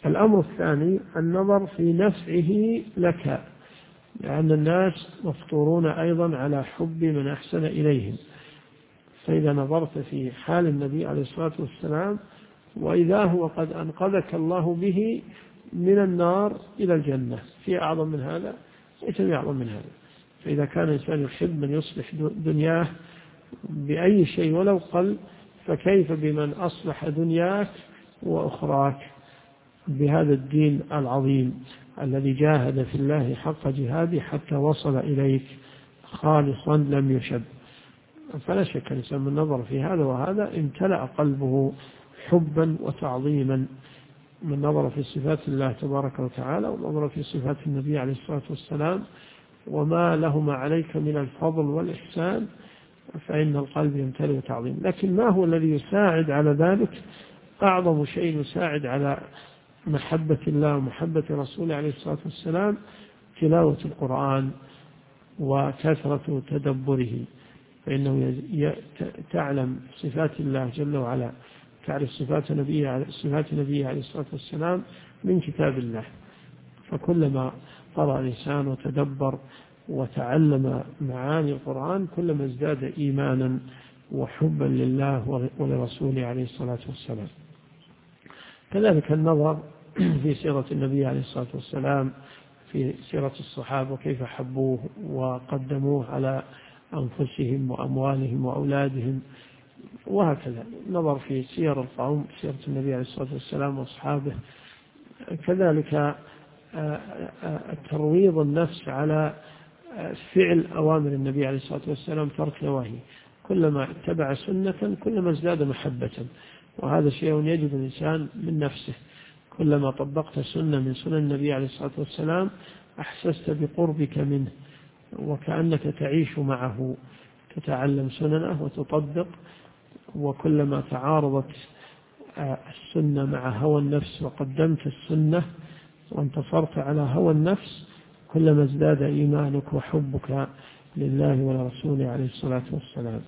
الأمر الثاني النظر في نفعه لك، لأن الناس مفطورون أيضا على حب من أحسن إليهم. فإذا نظرت في حال النبي عليه الصلاة والسلام وإذا هو قد أنقذك الله به من النار إلى الجنة، في أعظم من هذا؟ ليس بأعظم من هذا. فإذا كان الإنسان يحب من يصلح دنياه بأي شيء ولو قل، فكيف بمن أصلح دنياك وأخراك بهذا الدين العظيم الذي جاهد في الله حق جهاده حتى وصل إليك خالصا لم يشب. فلا شك الإنسان من نظر في هذا وهذا امتلأ قلبه حبا وتعظيما، من نظر في صفات الله تبارك وتعالى ونظر في صفات النبي عليه الصلاة والسلام وما لهما عليك من الفضل والإحسان، فإن القلب يمتلئ تعظيم. لكن ما هو الذي يساعد على ذلك؟ أعظم شيء يساعد على محبة الله ومحبة رسوله عليه الصلاة والسلام تلاوة القرآن وكثرة تدبره، فإنه تعلم صفات الله جل وعلا، تعرف صفات نبيه عليه الصلاة والسلام من كتاب الله. فكلما قرأ الإنسان وتدبر وتعلم معاني القرآن كلما ازداد إيمانا وحبا لله ولرسوله عليه الصلاة والسلام. كذلك النظر في سيرة النبي عليه الصلاة والسلام، في سيرة الصحابة وكيف حبوه وقدموه على أنفسهم وأموالهم وأولادهم، وهكذا نظر في سير القوم، سيرة النبي عليه الصلاة والسلام وأصحابه. كذلك ترويض النفس على فعل أوامر النبي عليه الصلاة والسلام، ترك نواهي. كلما اتبع سنة كلما ازداد محبة، وهذا شيء يجد الإنسان من نفسه. كلما طبقت سنة من سنن النبي عليه الصلاة والسلام أحسست بقربك منه وكأنك تعيش معه، تتعلم سننه وتطبق. وكلما تعارضت السنة مع هوى النفس وقدمت السنة وانتصرت على هوى النفس كلما ازداد إيمانك وحبك لله ولرسوله عليه الصلاة والسلام.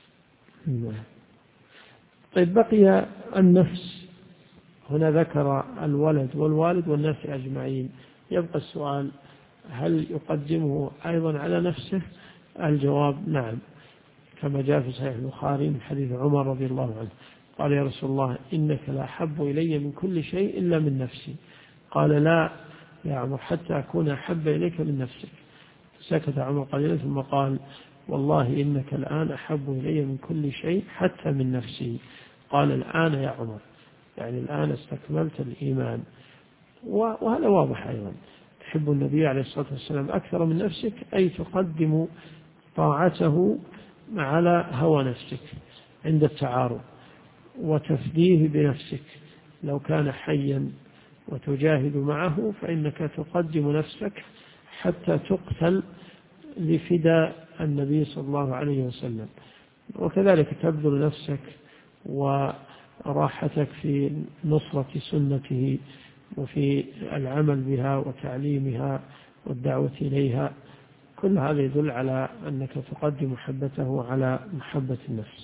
طيب، بقي النفس. هنا ذكر الولد والوالد والناس أجمعين. يبقى السؤال: هل يقدمه أيضا على نفسه؟ الجواب: نعم، كما جاء في صحيح البخاري من حديث عمر رضي الله عنه قال: يا رسول الله، إنك لأحب إلي من كل شيء إلا من نفسي. قال: لا يا عمر، حتى أكون أحب إليك من نفسك. سكت عمر قليلا ثم قال: والله إنك الآن أحب إلي من كل شيء حتى من نفسي. قال: الآن يا عمر، يعني الآن استكملت الإيمان. وهذا واضح أيضا، تحب النبي عليه الصلاة والسلام أكثر من نفسك، أي تقدم طاعته على هوى نفسك عند التعارض، وتفديه بنفسك. لو كان حيا وتجاهد معه فإنك تقدم نفسك حتى تقتل لفداء النبي صلى الله عليه وسلم. وكذلك تبذل نفسك وراحتك في نصرة سنته وفي العمل بها وتعليمها والدعوة إليها. كل هذا يدل على أنك تقدم محبته على محبة النفس.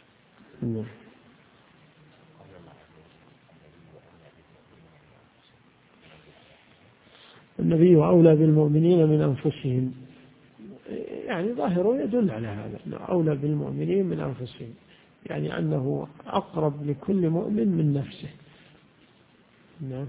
النبي أولى بالمؤمنين من أنفسهم، يعني ظاهره يدل على هذا، أنه أولى بالمؤمنين من أنفسهم، يعني أنه أقرب لكل مؤمن من نفسه. نعم.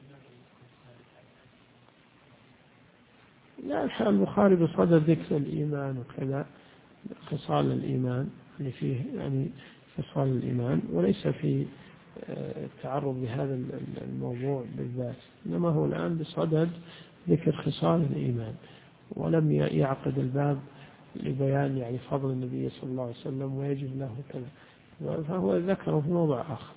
لا، البخاري بصدد ذكر الإيمان وكذا، خصال الإيمان اللي فيه يعني خصال الإيمان، وليس في التعرض بهذا الموضوع بالذات، إنما هو الآن بصدد ذكر خصال الإيمان، ولم يعقد الباب لبيان يعني فضل النبي صلى الله عليه وسلم ويجب له كذا، فهو ذكره في موضع آخر.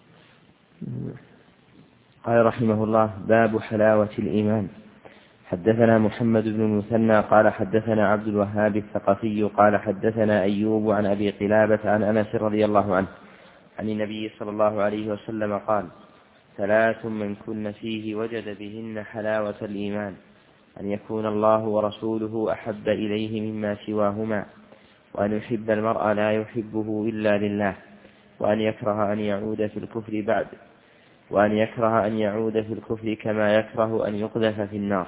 قال رحمه الله: باب حلاوة الإيمان. حدثنا محمد بن المثنى قال حدثنا عبد الوهاب الثقفي قال حدثنا أيوب عن أبي قلابة عن أنس رضي الله عنه عن النبي صلى الله عليه وسلم قال: 3 من كن فيه وجد بهن حلاوة الإيمان: أن يكون الله ورسوله أحب إليه مما سواهما، وأن يحب المرء لا يحبه إلا لله، وأن يكره أن يعود في الكفر بعد. وأن يكره أن يعود في الكفر كما يكره أن يقذف في النار.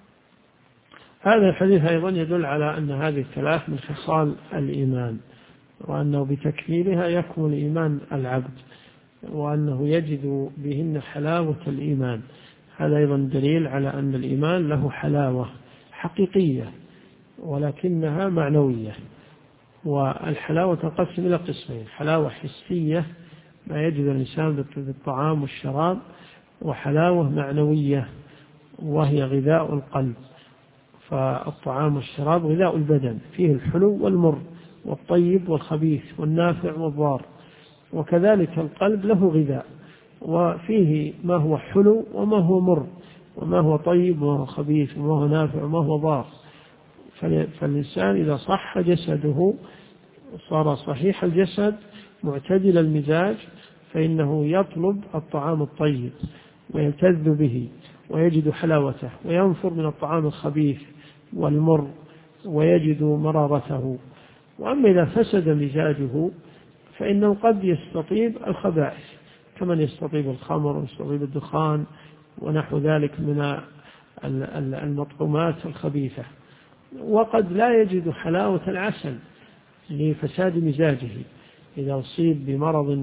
هذا الحديث أيضا يدل على أن هذه الثلاث من خصال الإيمان، وأنه بتكميلها يكمل إيمان العبد، وأنه يجد بهن حلاوة الإيمان. هذا أيضا دليل على أن الإيمان له حلاوة حقيقية ولكنها معنوية. والحلاوة تنقسم إلى قسمين: حلاوة حسية ما يجد الإنسان بالطعام والشراب، وحلاوة معنوية وهي غذاء القلب. فالطعام والشراب غذاء البدن، فيه الحلو والمر والطيب والخبيث والنافع والضار، وكذلك القلب له غذاء وفيه ما هو حلو وما هو مر وما هو طيب وما هو خبيث وما هو نافع وما هو ضار. فالإنسان إذا صح جسده صار صحيح الجسد معتدل المزاج، فإنه يطلب الطعام الطيب ويلتذ به ويجد حلاوته، وينفر من الطعام الخبيث والمر ويجد مرارته. وأما إذا فسد مزاجه فإنه قد يستطيب الخبائث، كمن يستطيب الخمر ويستطيب الدخان ونحو ذلك من المطعومات الخبيثة. وقد لا يجد حلاوة العسل لفساد مزاجه، إذا أصيب بمرض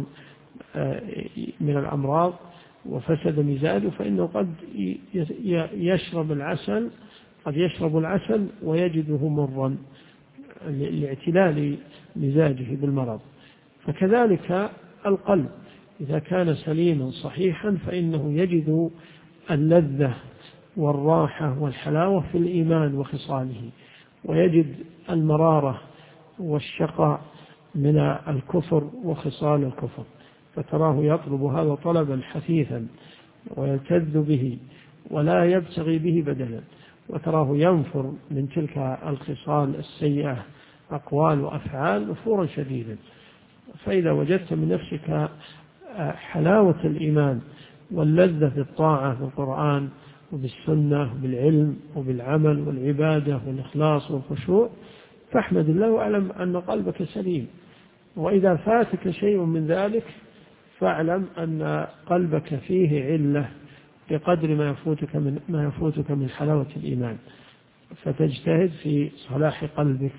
من الأمراض وفسد مزاجه فإنه قد يشرب العسل، قد يشرب العسل ويجده مرا لاعتلال مزاجه بالمرض. فكذلك القلب إذا كان سليما صحيحا فإنه يجد اللذة والراحة والحلاوة في الإيمان وخصاله، ويجد المرارة والشقاء من الكفر وخصال الكفر، فتراه يطلب هذا طلبا حثيثا ويلتذ به ولا يبتغي به بدلا، وتراه ينفر من تلك الخصال السيئة أقوال وأفعال نفورا شديدا. فإذا وجدت من نفسك حلاوة الإيمان واللذة في الطاعة بالقرآن وبالسنة وبالعلم وبالعمل والعبادة والإخلاص والخشوع فاحمد الله واعلم أن قلبك سليم. وإذا فاتك شيء من ذلك فاعلم أن قلبك فيه علة بقدر ما يفوتك من حلاوة الإيمان، فتجتهد في صلاح قلبك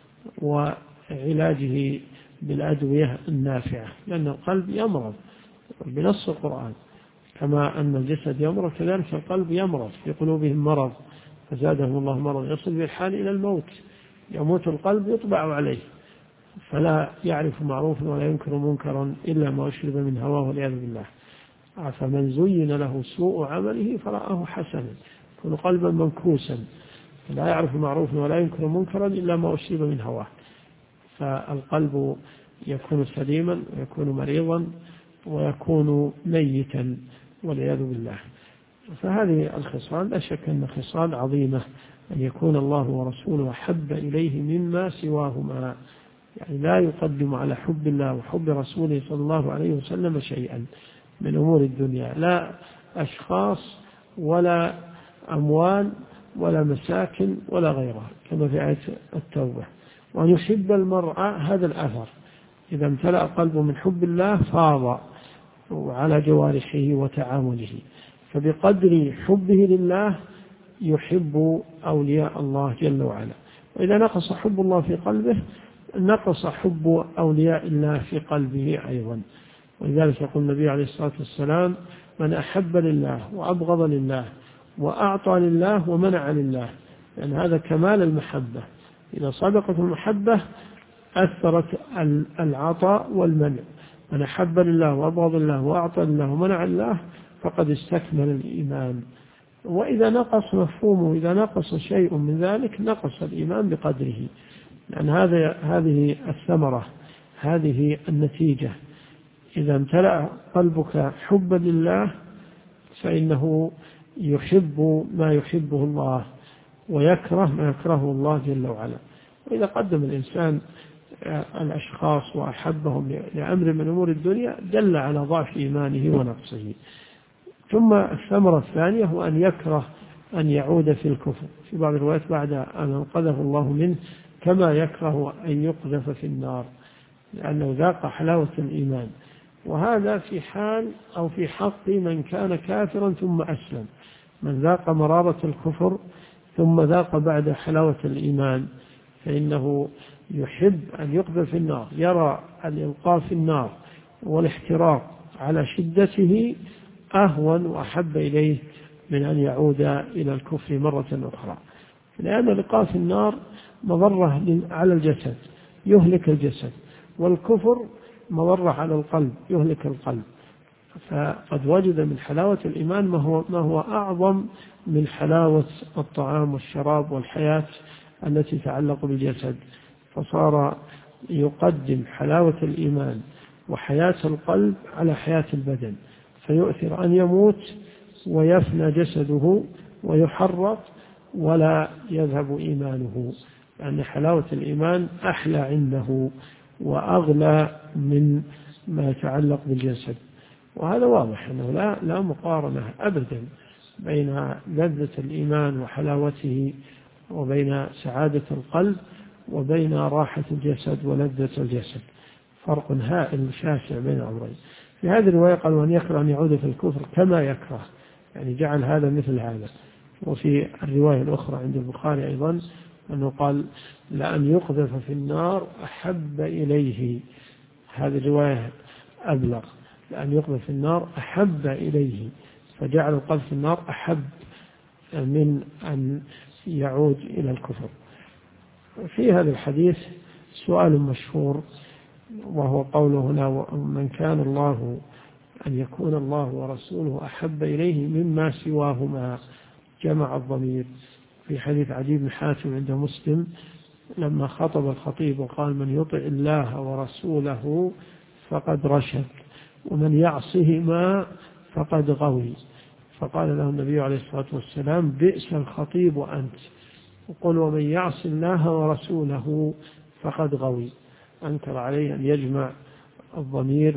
وعلاجه بالأدوية النافعة، لأن القلب يمرض بنص القرآن، كما أن الجسد يمرض كذلك القلب يمرض، في قلوبهم مرض فزادهم الله مرض يصل بالحال إلى الموت، يموت القلب يطبع عليه فلا يعرف معروفا ولا ينكر منكرا إلا ما أشرب من هواه والعياذ بالله. فمن زين له سوء عمله فرآه حسنا يكون قلبا منكوسا لا يعرف معروفا ولا ينكر منكرا إلا ما أشرب من هواه، فالقلب يكون سليما ويكون مريضا ويكون ميتا والعياذ بالله. فهذه الخصال لا شك أن خصال عظيمة، أن يكون الله ورسوله أحب إليه مما سواهما، يعني لا يقدم على حب الله وحب رسوله صلى الله عليه وسلم شيئا من أمور الدنيا، لا أشخاص ولا أموال ولا مساكن ولا غيرها، كما في آية التوبة. وأن يحب المرء هذا الأثر، إذا امتلأ قلبه من حب الله فاض على جوارحه وتعامله، فبقدر حبه لله يحب أولياء الله جل وعلا. وإذا نقص حب الله في قلبه نقص حب أولياء الله في قلبه أيضا. ولذلك يقول النبي عليه الصلاة والسلام: من أحب لله وأبغض لله وأعطى لله ومنع لله، لأن هذا كمال المحبة. إذا صدقت المحبة أثرت العطاء والمنع. من أحب لله وأبغض لله وأعطى لله ومنع لله فقد استكمل الإيمان. وإذا نقص مفهومه، إذا نقص شيء من ذلك نقص الإيمان بقدره، لأن هذه الثمرة، هذه النتيجة. إذا امتلأ قلبك حبا لله فإنه يحب ما يحبه الله ويكره ما يكرهه الله جل وعلا. وإذا قدم الإنسان الأشخاص وأحبهم لأمر من أمور الدنيا دل على ضعف إيمانه ونقصه. ثم الثمرة الثانية هو أن يكره أن يعود في الكفر، في بعض الروايات بعد أن أنقذه الله منه، كما يكره أن يقذف في النار، لأنه ذاق حلاوة الإيمان. وهذا في حال أو في حق من كان كافرا ثم أسلم، من ذاق مرارة الكفر ثم ذاق بعد حلاوة الإيمان، فإنه يحب أن يقذف في النار، يرى الإلقاء في النار والاحتراق على شدته أهون وأحب إليه من أن يعود إلى الكفر مرة أخرى، لأن الإلقاء في النار مضرة على الجسد يهلك الجسد، والكفر مضرة على القلب يهلك القلب. فقد وجد من حلاوة الإيمان ما هو أعظم من حلاوة الطعام والشراب والحياة التي تتعلق بالجسد، فصار يقدم حلاوة الإيمان وحياة القلب على حياة البدن، فيؤثر أن يموت ويفنى جسده ويحرق ولا يذهب إيمانه، لأن حلاوة الإيمان أحلى عنده وأغلى من ما يتعلق بالجسد. وهذا واضح أنه لا مقارنة أبدا بين لذة الإيمان وحلاوته وبين سعادة القلب وبين راحة الجسد ولذة الجسد، فرق هائل شاسع بين الأمرين. في هذه الرواية قال وأن يكره أن يعود في الكفر كما يكره، يعني جعل هذا مثل هذا. وفي الرواية الأخرى عند البخاري أيضا أنه قال لأن يقذف في النار أحب إليه، هذه الرواية أبلغ، لأن يقذف في النار أحب إليه، فجعل القذف في النار أحب من أن يعود إلى الكفر. في هذا الحديث سؤال مشهور، وهو قوله هنا من كان الله أن يكون الله ورسوله أحب إليه مما سواهما، جمع الضمير. في حديث عدي بن حاتم عند مسلم لما خطب الخطيب وقال من يطع الله ورسوله فقد رشد ومن يعصهما فقد غوي، فقال له النبي عليه الصلاة والسلام بئس الخطيب أنت، وقل ومن يعص الله ورسوله فقد غوي. أنكر عليه أن يجمع الضمير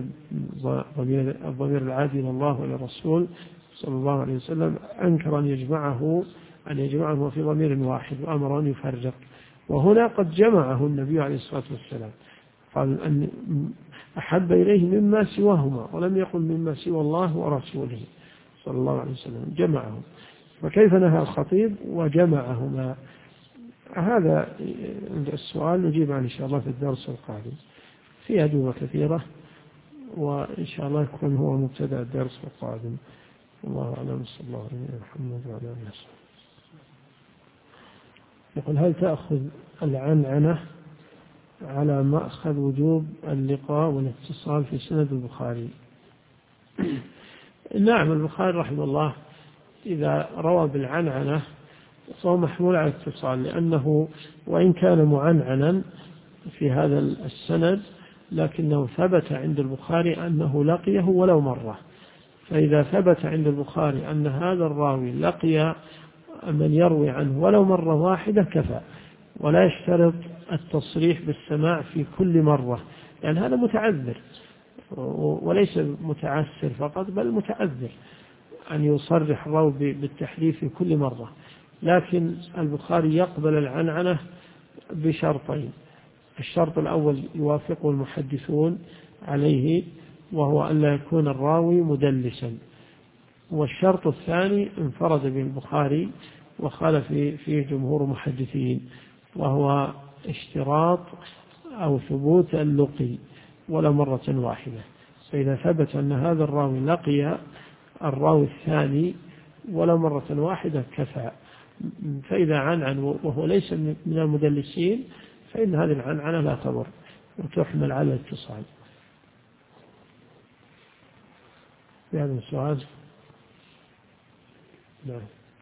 العادي إلى الله وإلى الرسول صلى الله عليه وسلم، أنكر أن يجمعه في ضمير واحد وأمر أن يفرق، وهنا قد جمعه النبي عليه الصلاة والسلام، قال أن أحب إليه مما سواهما، ولم يقل مما سوى الله ورسوله صلى الله عليه وسلم، جمعه. فكيف نهى الخطيب وجمعهما؟ هذا السؤال نجيب عنه إن شاء الله في الدرس القادم، في أجوبة كثيرة، وإن شاء الله يكون هو مبتدأ الدرس القادم. الله أعلم، صلى الله عليه محمد وعلى آله وسلم. يقول هل تأخذ العنعنة على مأخذ وجوب اللقاء والاتصال في سند البخاري؟ نعم، البخاري رحمه الله إذا روى بالعنعنة فهو محمول على الاتصال، لأنه وإن كان معنعنا في هذا السند لكنه ثبت عند البخاري أنه لقيه ولو مرة، فإذا ثبت عند البخاري أن هذا الراوي لقي من يروي عنه ولو مرة واحدة كفى، ولا يشترط التصريح بالسماع في كل مرة، لأن هذا متعذر وليس متعسر فقط بل متعذر أن يصرح الراوي بالتحديث في كل مرة. لكن البخاري يقبل العنعنة بشرطين: الشرط الأول يوافقه المحدثون عليه وهو أن لا يكون الراوي مدلسا، والشرط الثاني انفرد به البخاري وخالف فيه جمهور محدثين، وهو اشتراط أو ثبوت اللقي ولا مرة واحدة. فإذا ثبت أن هذا الراوي لقي الراوي الثاني ولا مرة واحدة كفى. فإذا عنعن وهو ليس من المدلسين فإن هذه العنعنة لا تضر وتحمل على الاتصال. في هذا السؤال نعم.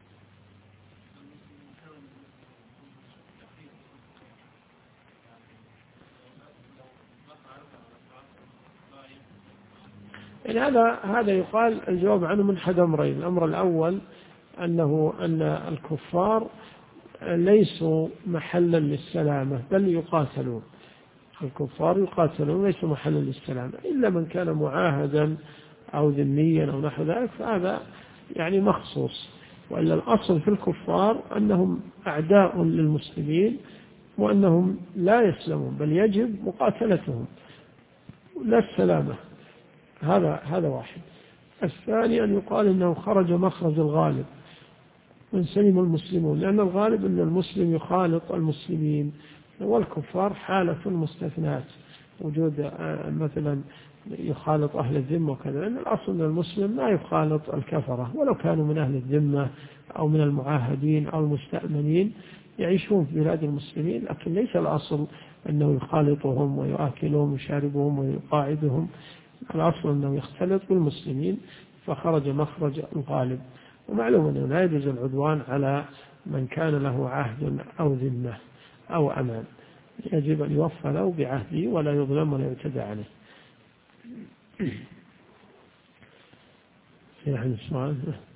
يعني هذا يقال الجواب عنه من حد أمرين: الأمر الأول أن الكفار ليسوا محلا للسلامة بل يقاتلون، الكفار يقاتلون ليسوا محلا للسلامة، إلا من كان معاهدا أو ذميا أو نحو ذلك فهذا يعني مخصوص، وإلا الأصل في الكفار أنهم أعداء للمسلمين وأنهم لا يسلمون بل يجب مقاتلتهم لا السلامة. هذا واحد. الثاني أن يقال إنه خرج مخرج الغالب من سلم المسلمون، لأن الغالب أن المسلم يخالط المسلمين، والكفار حالة مستثنات، وجود مثلا يخالط أهل الذمة وكذا، لأن الأصل أن المسلم لا يخالط الكفرة ولو كانوا من أهل الذمة أو من المعاهدين أو المستأمنين يعيشون في بلاد المسلمين، لكن ليس الأصل أنه يخالطهم ويؤكلهم ويشاربهم ويقاعدهم، الأصل أنه يختلط بالمسلمين، فخرج مخرج الغالب. ومعلوم أنه لا يجوز العدوان على من كان له عهد أو ذمة أو أمان، يجب أن يوفى له بعهده ولا يظلم ولا يعتدى عليه. في أحد السؤال؟